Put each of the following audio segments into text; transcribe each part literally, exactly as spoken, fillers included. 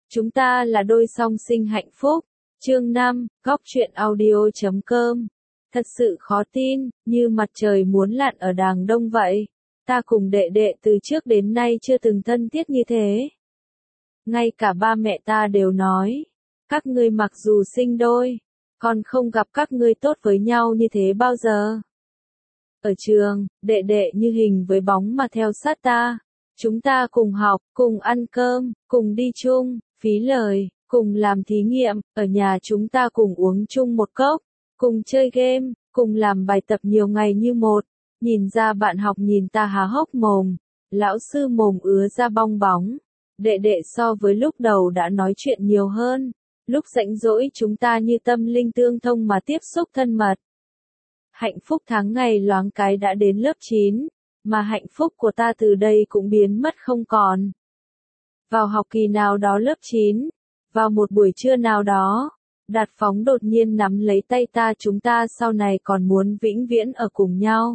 Chúng ta là đôi song sinh hạnh phúc. Chương năm, góc truyện audio chấm com. Thật sự khó tin, như mặt trời muốn lặn ở đàng đông vậy. Ta cùng đệ đệ từ trước đến nay chưa từng thân thiết như thế. Ngay cả ba mẹ ta đều nói, các ngươi mặc dù sinh đôi, còn không gặp các ngươi tốt với nhau như thế bao giờ. Ở trường, đệ đệ như hình với bóng mà theo sát ta. Chúng ta cùng học, cùng ăn cơm, cùng đi chung, phí lời, cùng làm thí nghiệm, ở nhà chúng ta cùng uống chung một cốc, cùng chơi game, cùng làm bài tập nhiều ngày như một. Nhìn ra bạn học nhìn ta há hốc mồm, lão sư mồm ứa ra bong bóng. Đệ đệ so với lúc đầu đã nói chuyện nhiều hơn, lúc rảnh rỗi chúng ta như tâm linh tương thông mà tiếp xúc thân mật. Hạnh phúc tháng ngày loáng cái đã đến lớp chín, mà hạnh phúc của ta từ đây cũng biến mất không còn. Vào học kỳ nào đó lớp chín, vào một buổi trưa nào đó, Đạt Phóng đột nhiên nắm lấy tay ta, chúng ta sau này còn muốn vĩnh viễn ở cùng nhau.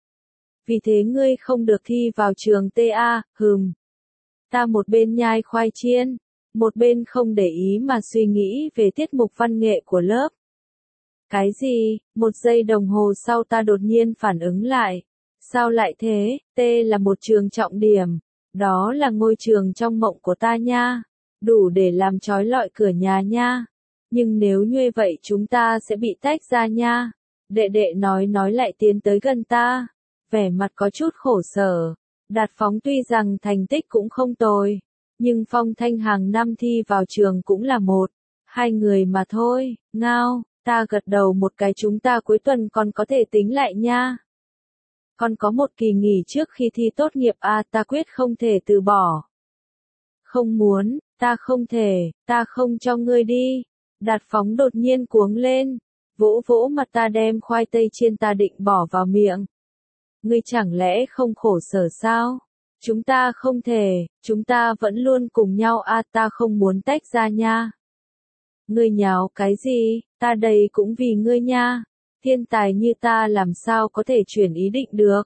Vì thế ngươi không được thi vào trường tê a, hừm. Ta một bên nhai khoai chiên, một bên không để ý mà suy nghĩ về tiết mục văn nghệ của lớp. Cái gì? Một giây đồng hồ sau ta đột nhiên phản ứng lại. Sao lại thế? T là một trường trọng điểm. Đó là ngôi trường trong mộng của ta nha. Đủ để làm trói lọi cửa nhà nha. Nhưng nếu như vậy chúng ta sẽ bị tách ra nha. Đệ đệ nói nói lại tiến tới gần ta. Vẻ mặt có chút khổ sở. Đạt Phóng tuy rằng thành tích cũng không tồi. Nhưng phong thanh hàng năm thi vào trường cũng là một, hai người mà thôi. Ngao, ta gật đầu một cái, chúng ta cuối tuần còn có thể tính lại nha. Còn có một kỳ nghỉ trước khi thi tốt nghiệp à, ta quyết không thể từ bỏ. Không muốn, ta không thể, ta không cho ngươi đi. Đạt Phóng đột nhiên cuống lên, vỗ vỗ mặt ta đem khoai tây chiên ta định bỏ vào miệng. Ngươi chẳng lẽ không khổ sở sao? Chúng ta không thể, chúng ta vẫn luôn cùng nhau à, ta không muốn tách ra nha. Ngươi nháo cái gì, ta đây cũng vì ngươi nha. Thiên tài như ta làm sao có thể chuyển ý định được.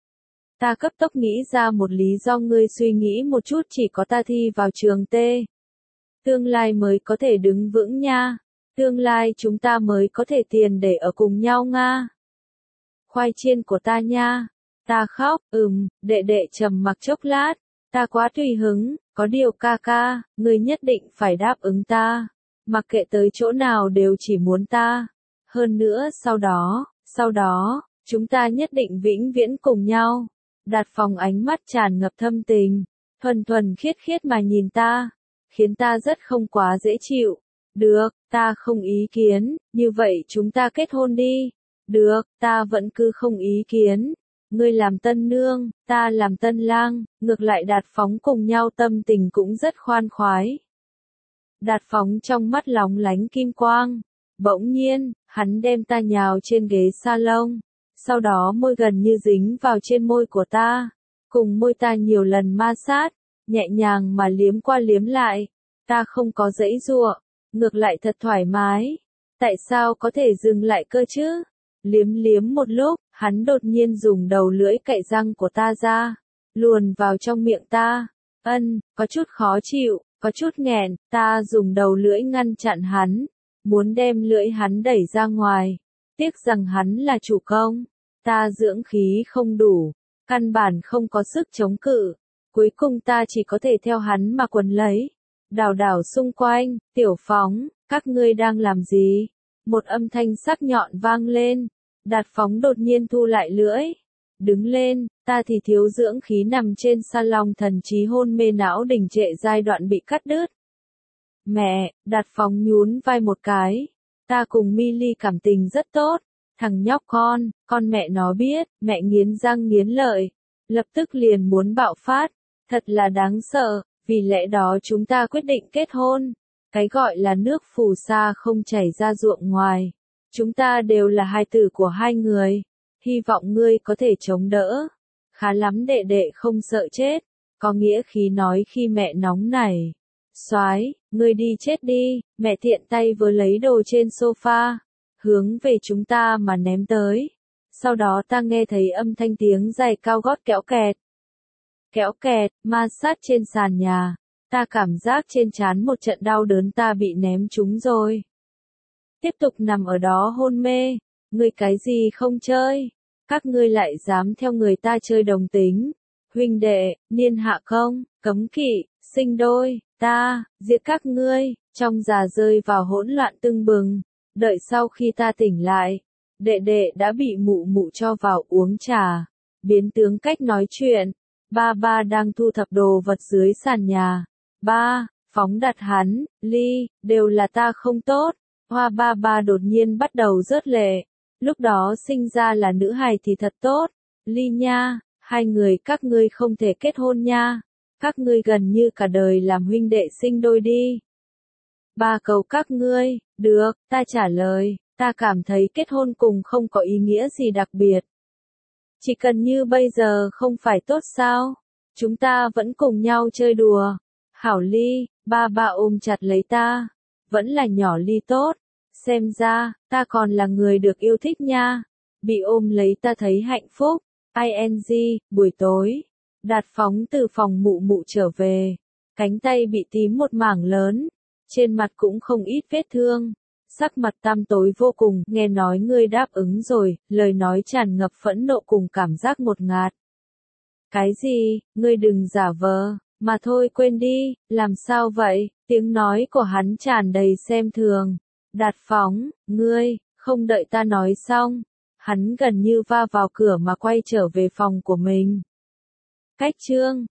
Ta cấp tốc nghĩ ra một lý do, ngươi suy nghĩ một chút, chỉ có ta thi vào trường T. Tương lai mới có thể đứng vững nha. Tương lai chúng ta mới có thể tiền để ở cùng nhau nga. Khoai chiên của ta nha. Ta khóc, ừm, đệ đệ trầm mặc chốc lát. Ta quá tùy hứng, có điều ca ca, ngươi nhất định phải đáp ứng ta. Mặc kệ tới chỗ nào đều chỉ muốn ta. Hơn nữa sau đó, sau đó, chúng ta nhất định vĩnh viễn cùng nhau. Đạt Phóng ánh mắt tràn ngập thâm tình, thuần thuần khiết khiết mà nhìn ta, khiến ta rất không quá dễ chịu. Được, ta không ý kiến, như vậy chúng ta kết hôn đi. Được, ta vẫn cứ không ý kiến. Ngươi làm tân nương, ta làm tân lang, ngược lại Đạt Phóng cùng nhau tâm tình cũng rất khoan khoái. Đạt Phóng trong mắt lóng lánh kim quang. Bỗng nhiên, hắn đem ta nhào trên ghế salon, sau đó môi gần như dính vào trên môi của ta, cùng môi ta nhiều lần ma sát, nhẹ nhàng mà liếm qua liếm lại. Ta không có giãy giụa, ngược lại thật thoải mái. Tại sao có thể dừng lại cơ chứ? Liếm liếm một lúc, hắn đột nhiên dùng đầu lưỡi cạy răng của ta ra, luồn vào trong miệng ta. Ân, có chút khó chịu, có chút nghẹn, ta dùng đầu lưỡi ngăn chặn hắn, muốn đem lưỡi hắn đẩy ra ngoài. Tiếc rằng hắn là chủ công, ta dưỡng khí không đủ, căn bản không có sức chống cự. Cuối cùng ta chỉ có thể theo hắn mà quấn lấy, đảo đảo xung quanh. Tiểu Phóng, các ngươi đang làm gì? Một âm thanh sắc nhọn vang lên. Đạt Phóng đột nhiên thu lại lưỡi, đứng lên. Ta thì thiếu dưỡng khí nằm trên salon, thần trí hôn mê, não đình trệ giai đoạn bị cắt đứt. Mẹ, Đạt Phóng nhún vai một cái. Ta cùng Milly cảm tình rất tốt. Thằng nhóc con, con mẹ nó biết, mẹ nghiến răng nghiến lợi, lập tức liền muốn bạo phát. Thật là đáng sợ, vì lẽ đó chúng ta quyết định kết hôn. Cái gọi là nước phù sa không chảy ra ruộng ngoài. Chúng ta đều là hài tử của hai người. Hy vọng ngươi có thể chống đỡ. Khá lắm đệ đệ không sợ chết. Có nghĩa khí nói khi mẹ nóng nảy. Soái, ngươi đi chết đi. Mẹ tiện tay vớ lấy đồ trên sofa, hướng về chúng ta mà ném tới. Sau đó ta nghe thấy âm thanh tiếng giày cao gót kéo kẹt. Kéo kẹt, ma sát trên sàn nhà. Ta cảm giác trên trán một trận đau đớn, ta bị ném trúng rồi. Tiếp tục nằm ở đó hôn mê. Ngươi cái gì không chơi? Các ngươi lại dám theo người ta chơi đồng tính. Huynh đệ, niên hạ không, cấm kỵ, sinh đôi, ta, giết các ngươi, trong già rơi vào hỗn loạn tưng bừng. Đợi sau khi ta tỉnh lại, đệ đệ đã bị mụ mụ cho vào uống trà, biến tướng cách nói chuyện. Ba ba đang thu thập đồ vật dưới sàn nhà. Ba, phóng đặt hắn, Ly, đều là ta không tốt. Hoa ba ba đột nhiên bắt đầu rớt lệ. Lúc đó sinh ra là nữ hài thì thật tốt. Ly nha, hai người các ngươi không thể kết hôn nha. Các ngươi gần như cả đời làm huynh đệ sinh đôi đi. Ba cầu các ngươi, được, ta trả lời, ta cảm thấy kết hôn cùng không có ý nghĩa gì đặc biệt. Chỉ cần như bây giờ không phải tốt sao? Chúng ta vẫn cùng nhau chơi đùa. Hảo Ly, ba ba ôm chặt lấy ta. Vẫn là nhỏ Ly tốt. Xem ra, ta còn là người được yêu thích nha. Bị ôm lấy ta thấy hạnh phúc. i en giê, buổi tối. Đạt Phóng từ phòng mụ mụ trở về. Cánh tay bị tím một mảng lớn. Trên mặt cũng không ít vết thương. Sắc mặt tăm tối vô cùng, nghe nói ngươi đáp ứng rồi, lời nói tràn ngập phẫn nộ cùng cảm giác ngột ngạt. Cái gì, ngươi đừng giả vờ, mà thôi quên đi, làm sao vậy, tiếng nói của hắn tràn đầy xem thường. Đạt Phóng, ngươi, không đợi ta nói xong, hắn gần như va vào cửa mà quay trở về phòng của mình. Cách chương